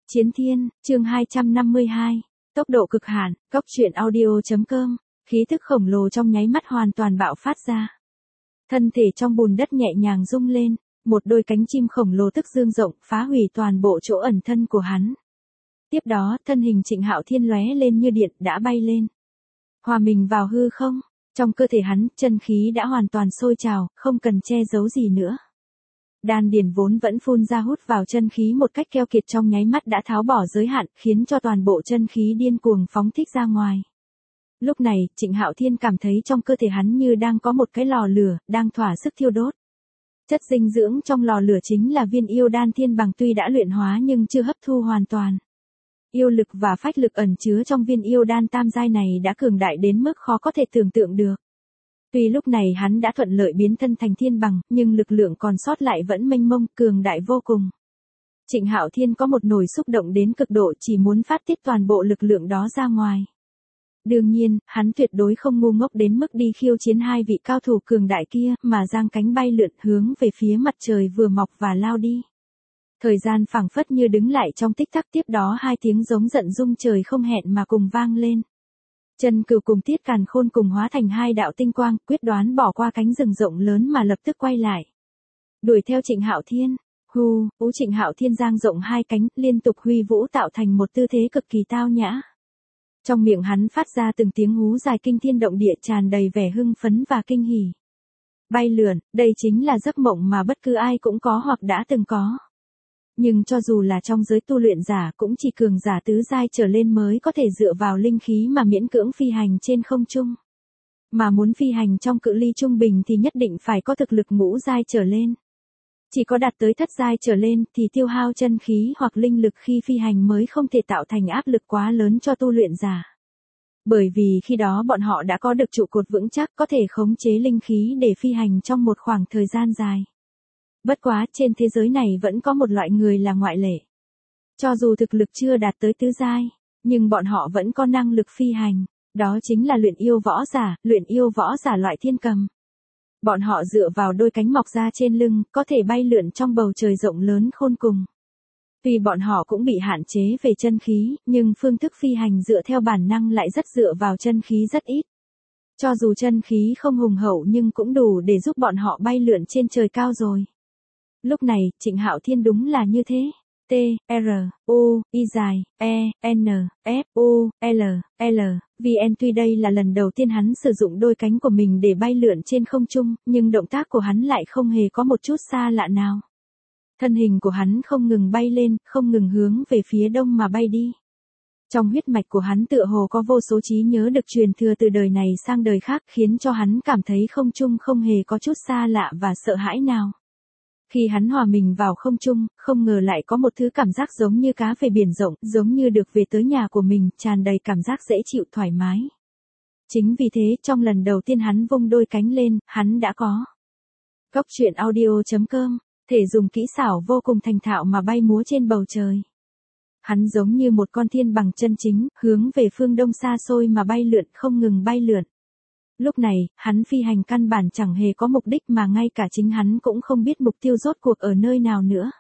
Chiến Thiên, chương 252. Tốc độ cực hạn, Cốc truyện audio.com. Khí thức khổng lồ trong nháy mắt hoàn toàn bạo phát ra. Thân thể trong bùn đất nhẹ nhàng rung lên, một đôi cánh chim khổng lồ tức dương rộng phá hủy toàn bộ chỗ ẩn thân của hắn. Tiếp đó, thân hình Trịnh Hạo Thiên lóe lên như điện đã bay lên. Hòa mình vào hư không, trong cơ thể hắn, chân khí đã hoàn toàn sôi trào, không cần che giấu gì nữa. Đan điền vốn vẫn phun ra hút vào chân khí một cách keo kiệt trong nháy mắt đã tháo bỏ giới hạn, khiến cho toàn bộ chân khí điên cuồng phóng thích ra ngoài. Lúc này, Trịnh Hạo Thiên cảm thấy trong cơ thể hắn như đang có một cái lò lửa, đang thỏa sức thiêu đốt. Chất dinh dưỡng trong lò lửa chính là viên yêu đan thiên bằng tuy đã luyện hóa nhưng chưa hấp thu hoàn toàn. Yêu lực và phách lực ẩn chứa trong viên yêu đan tam giai này đã cường đại đến mức khó có thể tưởng tượng được. Tuy lúc này hắn đã thuận lợi biến thân thành thiên bằng, nhưng lực lượng còn sót lại vẫn mênh mông, cường đại vô cùng. Trịnh Hạo Thiên có một nỗi xúc động đến cực độ chỉ muốn phát tiết toàn bộ lực lượng đó ra ngoài. Đương nhiên, hắn tuyệt đối không ngu ngốc đến mức đi khiêu chiến hai vị cao thủ cường đại kia, mà giang cánh bay lượn hướng về phía mặt trời vừa mọc và lao đi. Thời gian phảng phất như đứng lại trong tích tắc, tiếp đó hai tiếng giống giận rung trời không hẹn mà cùng vang lên. Chân Cừu cùng Tiết Càn Khôn cùng hóa thành hai đạo tinh quang, quyết đoán bỏ qua cánh rừng rộng lớn mà lập tức quay lại. Đuổi theo Trịnh Hạo Thiên. Trịnh Hạo Thiên giang rộng hai cánh, liên tục huy vũ tạo thành một tư thế cực kỳ tao nhã. Trong miệng hắn phát ra từng tiếng hú dài kinh thiên động địa, tràn đầy vẻ hưng phấn và kinh hỉ. Bay lượn, đây chính là giấc mộng mà bất cứ ai cũng có hoặc đã từng có. Nhưng cho dù là trong giới tu luyện giả cũng chỉ cường giả tứ giai trở lên mới có thể dựa vào linh khí mà miễn cưỡng phi hành trên không trung. Mà muốn phi hành trong cự ly trung bình thì nhất định phải có thực lực ngũ giai trở lên. Chỉ có đạt tới thất giai trở lên thì tiêu hao chân khí hoặc linh lực khi phi hành mới không thể tạo thành áp lực quá lớn cho tu luyện giả. Bởi vì khi đó bọn họ đã có được trụ cột vững chắc, có thể khống chế linh khí để phi hành trong một khoảng thời gian dài. Bất quá, trên thế giới này vẫn có một loại người là ngoại lệ. Cho dù thực lực chưa đạt tới tứ giai, nhưng bọn họ vẫn có năng lực phi hành, đó chính là luyện yêu võ giả loại thiên cầm. Bọn họ dựa vào đôi cánh mọc ra trên lưng, có thể bay lượn trong bầu trời rộng lớn khôn cùng. Tuy bọn họ cũng bị hạn chế về chân khí, nhưng phương thức phi hành dựa theo bản năng lại rất dựa vào chân khí rất ít. Cho dù chân khí không hùng hậu nhưng cũng đủ để giúp bọn họ bay lượn trên trời cao rồi. Lúc này, Trịnh Hạo Thiên đúng là như thế. T, R, U, I dài, E, N, F, U, L, L, VN. Tuy đây là lần đầu tiên hắn sử dụng đôi cánh của mình để bay lượn trên không trung, nhưng động tác của hắn lại không hề có một chút xa lạ nào. Thân hình của hắn không ngừng bay lên, không ngừng hướng về phía đông mà bay đi. Trong huyết mạch của hắn tựa hồ có vô số trí nhớ được truyền thừa từ đời này sang đời khác, khiến cho hắn cảm thấy không trung không hề có chút xa lạ và sợ hãi nào. Khi hắn hòa mình vào không trung, không ngờ lại có một thứ cảm giác giống như cá về biển rộng, giống như được về tới nhà của mình, tràn đầy cảm giác dễ chịu thoải mái. Chính vì thế, trong lần đầu tiên hắn vung đôi cánh lên, hắn đã có. Cốc truyện audio.com, thể dùng kỹ xảo vô cùng thành thạo mà bay múa trên bầu trời. Hắn giống như một con thiên bằng chân chính, hướng về phương đông xa xôi mà bay lượn, không ngừng bay lượn. Lúc này, hắn phi hành căn bản chẳng hề có mục đích mà ngay cả chính hắn cũng không biết mục tiêu rốt cuộc ở nơi nào nữa.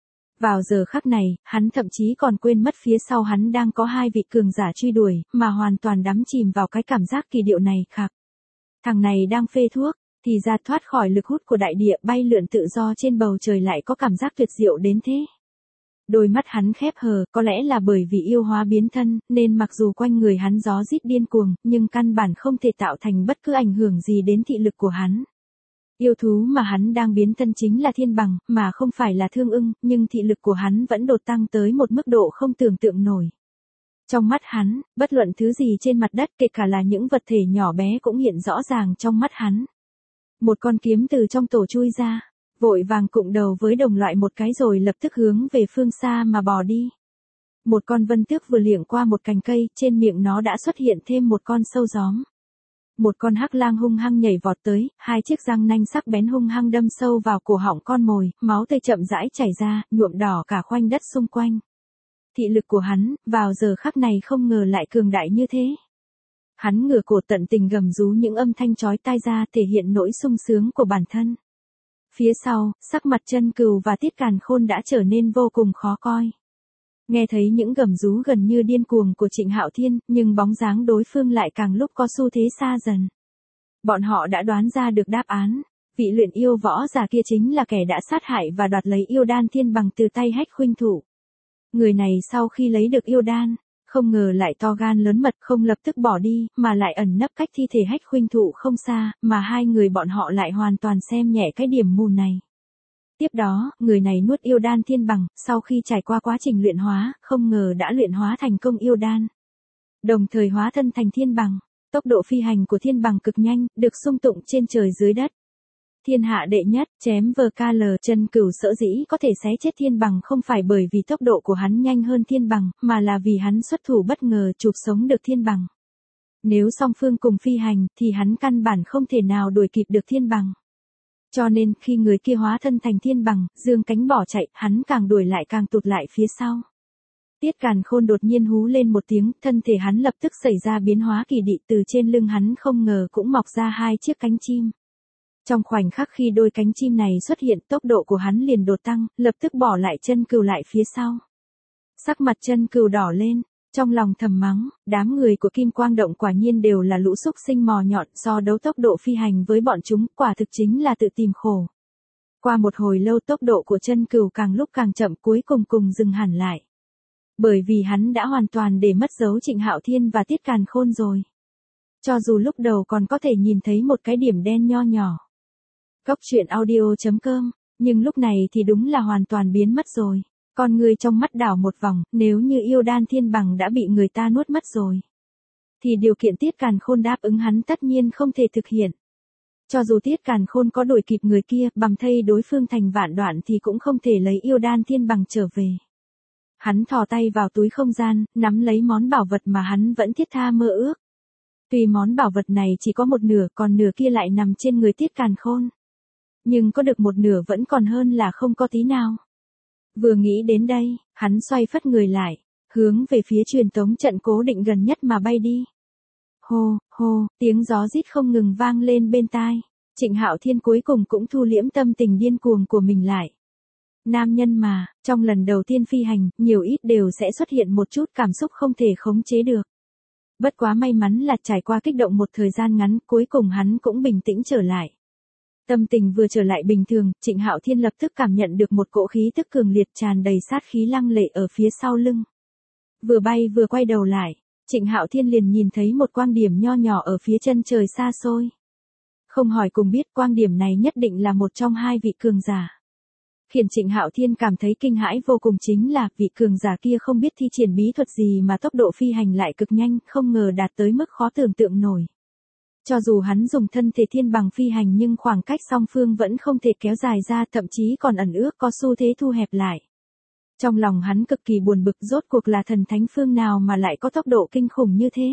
Vào giờ khắc này, hắn thậm chí còn quên mất phía sau hắn đang có hai vị cường giả truy đuổi, mà hoàn toàn đắm chìm vào cái cảm giác kỳ diệu này khạc. Thằng này đang phê thuốc, thì ra thoát khỏi lực hút của đại địa, bay lượn tự do trên bầu trời lại có cảm giác tuyệt diệu đến thế. Đôi mắt hắn khép hờ, có lẽ là bởi vì yêu hóa biến thân, nên mặc dù quanh người hắn gió rít điên cuồng, nhưng căn bản không thể tạo thành bất cứ ảnh hưởng gì đến thị lực của hắn. Yêu thú mà hắn đang biến thân chính là thiên bằng, mà không phải là thương ưng, nhưng thị lực của hắn vẫn đột tăng tới một mức độ không tưởng tượng nổi. Trong mắt hắn, bất luận thứ gì trên mặt đất, kể cả là những vật thể nhỏ bé cũng hiện rõ ràng trong mắt hắn. Một con kiếm từ trong tổ chui ra, vội vàng cụng đầu với đồng loại một cái rồi lập tức hướng về phương xa mà bò đi. Một con vân tước vừa liệng qua một cành cây, trên miệng nó đã xuất hiện thêm một con sâu gióm. Một con hắc lang hung hăng nhảy vọt tới, hai chiếc răng nanh sắc bén hung hăng đâm sâu vào cổ họng con mồi, máu tươi chậm rãi chảy ra, nhuộm đỏ cả khoanh đất xung quanh. Thị lực của hắn, vào giờ khắc này không ngờ lại cường đại như thế. Hắn ngửa cổ tận tình gầm rú những âm thanh chói tai ra, thể hiện nỗi sung sướng của bản thân. Phía sau, sắc mặt Chân Cừu và Tiết Càn Khôn đã trở nên vô cùng khó coi. Nghe thấy những gầm rú gần như điên cuồng của Trịnh Hạo Thiên, nhưng bóng dáng đối phương lại càng lúc có xu thế xa dần. Bọn họ đã đoán ra được đáp án. Vị luyện yêu võ giả kia chính là kẻ đã sát hại và đoạt lấy yêu đan thiên bằng từ tay Hách huynh thủ. Người này sau khi lấy được yêu đan, không ngờ lại to gan lớn mật, không lập tức bỏ đi, mà lại ẩn nấp cách thi thể Hách huynh thủ không xa, mà hai người bọn họ lại hoàn toàn xem nhẹ cái điểm mù này. Tiếp đó, người này nuốt yêu đan thiên bằng, sau khi trải qua quá trình luyện hóa, không ngờ đã luyện hóa thành công yêu đan. Đồng thời hóa thân thành thiên bằng. Tốc độ phi hành của thiên bằng cực nhanh, được xung tụng trên trời dưới đất. Thiên hạ đệ nhất, chém VKL, Chân Cửu sở dĩ có thể xé chết thiên bằng không phải bởi vì tốc độ của hắn nhanh hơn thiên bằng, mà là vì hắn xuất thủ bất ngờ chụp sống được thiên bằng. Nếu song phương cùng phi hành, thì hắn căn bản không thể nào đuổi kịp được thiên bằng. Cho nên, khi người kia hóa thân thành thiên bằng, dương cánh bỏ chạy, hắn càng đuổi lại càng tụt lại phía sau. Tiết Càn Khôn đột nhiên hú lên một tiếng, thân thể hắn lập tức xảy ra biến hóa kỳ dị, từ trên lưng hắn không ngờ cũng mọc ra hai chiếc cánh chim. Trong khoảnh khắc khi đôi cánh chim này xuất hiện, tốc độ của hắn liền đột tăng, lập tức bỏ lại Chân Cửu lại phía sau. Sắc mặt Chân Cửu đỏ lên, trong lòng thầm mắng, đám người của Kim Quang Động quả nhiên đều là lũ xúc sinh mò nhọn, so đấu tốc độ phi hành với bọn chúng, quả thực chính là tự tìm khổ. Qua một hồi lâu tốc độ của Chân Cửu càng lúc càng chậm, cuối cùng dừng hẳn lại. Bởi vì hắn đã hoàn toàn để mất dấu Trịnh Hạo Thiên và Tiết Càn Khôn rồi. Cho dù lúc đầu còn có thể nhìn thấy một cái điểm đen nho nhỏ. Cốc truyện audio.com, nhưng lúc này thì đúng là hoàn toàn biến mất rồi. Con người trong mắt đảo một vòng, nếu như yêu đan thiên bằng đã bị người ta nuốt mất rồi, thì điều kiện Tiết Càn Khôn đáp ứng hắn tất nhiên không thể thực hiện. Cho dù Tiết Càn Khôn có đuổi kịp người kia, bầm thây đối phương thành vạn đoạn thì cũng không thể lấy yêu đan thiên bằng trở về. Hắn thò tay vào túi không gian, nắm lấy món bảo vật mà hắn vẫn thiết tha mơ ước. Tuy món bảo vật này chỉ có một nửa, còn nửa kia lại nằm trên người Tiết Càn Khôn. Nhưng có được một nửa vẫn còn hơn là không có tí nào. Vừa nghĩ đến đây, hắn xoay phất người lại, hướng về phía truyền tống trận cố định gần nhất mà bay đi. Hô, hô, tiếng gió rít không ngừng vang lên bên tai. Trịnh Hạo Thiên cuối cùng cũng thu liễm tâm tình điên cuồng của mình lại. Nam nhân mà, trong lần đầu tiên phi hành, nhiều ít đều sẽ xuất hiện một chút cảm xúc không thể khống chế được. Bất quá may mắn là trải qua kích động một thời gian ngắn, cuối cùng hắn cũng bình tĩnh trở lại. Tâm tình vừa trở lại bình thường, Trịnh Hạo Thiên lập tức cảm nhận được một cỗ khí tức cường liệt tràn đầy sát khí lăng lệ ở phía sau lưng. Vừa bay vừa quay đầu lại, Trịnh Hạo Thiên liền nhìn thấy một quang điểm nho nhỏ ở phía chân trời xa xôi. Không hỏi cùng biết quang điểm này nhất định là một trong hai vị cường giả. Khiến Trịnh Hạo Thiên cảm thấy kinh hãi vô cùng chính là vị cường giả kia không biết thi triển bí thuật gì mà tốc độ phi hành lại cực nhanh, không ngờ đạt tới mức khó tưởng tượng nổi. Cho dù hắn dùng thân thể thiên bằng phi hành nhưng khoảng cách song phương vẫn không thể kéo dài ra, thậm chí còn ẩn ước có xu thế thu hẹp lại. Trong lòng hắn cực kỳ buồn bực, rốt cuộc là thần thánh phương nào mà lại có tốc độ kinh khủng như thế.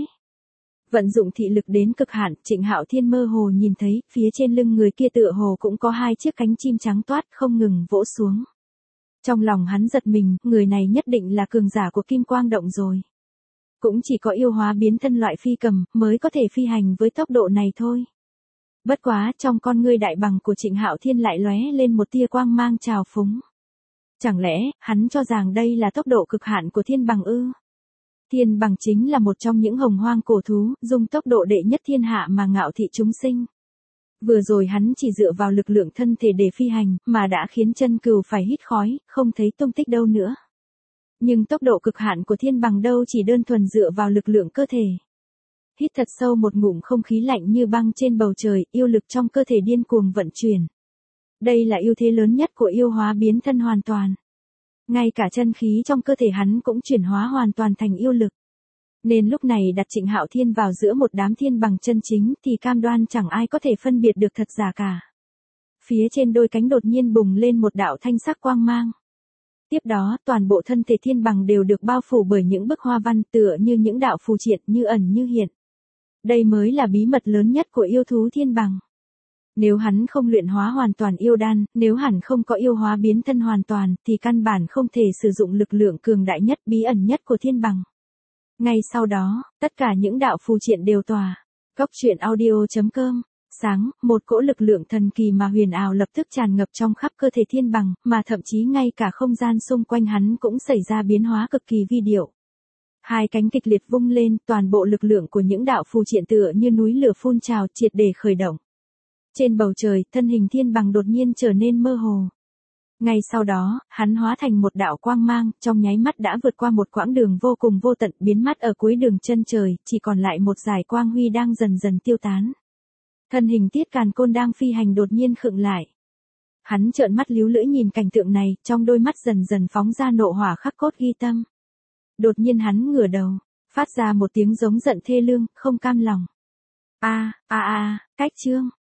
Vận dụng thị lực đến cực hạn, Trịnh Hạo Thiên mơ hồ nhìn thấy, phía trên lưng người kia tựa hồ cũng có hai chiếc cánh chim trắng toát không ngừng vỗ xuống. Trong lòng hắn giật mình, người này nhất định là cường giả của Kim Quang Động rồi. Cũng chỉ có yêu hóa biến thân loại phi cầm, mới có thể phi hành với tốc độ này thôi. Bất quá, trong con ngươi đại bằng của Trịnh Hạo Thiên lại lóe lên một tia quang mang trào phúng. Chẳng lẽ, hắn cho rằng đây là tốc độ cực hạn của thiên bằng ư? Thiên bằng chính là một trong những hồng hoang cổ thú, dùng tốc độ đệ nhất thiên hạ mà ngạo thị chúng sinh. Vừa rồi hắn chỉ dựa vào lực lượng thân thể để phi hành, mà đã khiến Chân Cửu phải hít khói, không thấy tung tích đâu nữa. Nhưng tốc độ cực hạn của thiên bằng đâu chỉ đơn thuần dựa vào lực lượng cơ thể. Hít thật sâu một ngụm không khí lạnh như băng trên bầu trời, yêu lực trong cơ thể điên cuồng vận chuyển. Đây là ưu thế lớn nhất của yêu hóa biến thân hoàn toàn. Ngay cả chân khí trong cơ thể hắn cũng chuyển hóa hoàn toàn thành yêu lực. Nên lúc này đặt Trịnh Hạo Thiên vào giữa một đám thiên bằng chân chính thì cam đoan chẳng ai có thể phân biệt được thật giả cả. Phía trên đôi cánh đột nhiên bùng lên một đạo thanh sắc quang mang. Tiếp đó, toàn bộ thân thể thiên bằng đều được bao phủ bởi những bức hoa văn tựa như những đạo phù triện như ẩn như hiện. Đây mới là bí mật lớn nhất của yêu thú thiên bằng. Nếu hắn không luyện hóa hoàn toàn yêu đan, nếu hẳn không có yêu hóa biến thân hoàn toàn, thì căn bản không thể sử dụng lực lượng cường đại nhất, bí ẩn nhất của thiên bằng. Ngay sau đó, tất cả những đạo phù triện đều tỏa. Cốc truyện audio.com sáng, một cỗ lực lượng thần kỳ mà huyền ảo lập tức tràn ngập trong khắp cơ thể Thiên Bằng, mà thậm chí ngay cả không gian xung quanh hắn cũng xảy ra biến hóa cực kỳ vi diệu. Hai cánh kịch liệt vung lên, toàn bộ lực lượng của những đạo phù triện tựa như núi lửa phun trào triệt để khởi động. Trên bầu trời, thân hình Thiên Bằng đột nhiên trở nên mơ hồ. Ngay sau đó, hắn hóa thành một đạo quang mang, trong nháy mắt đã vượt qua một quãng đường vô cùng vô tận, biến mất ở cuối đường chân trời, chỉ còn lại một dải quang huy đang dần dần tiêu tán. Thân hình Tiết Càn Khôn đang phi hành đột nhiên khựng lại. Hắn trợn mắt líu lưỡi nhìn cảnh tượng này, trong đôi mắt dần dần phóng ra nộ hỏa khắc cốt ghi tâm. Đột nhiên hắn ngửa đầu, phát ra một tiếng giống giận thê lương, không cam lòng. Cách Chương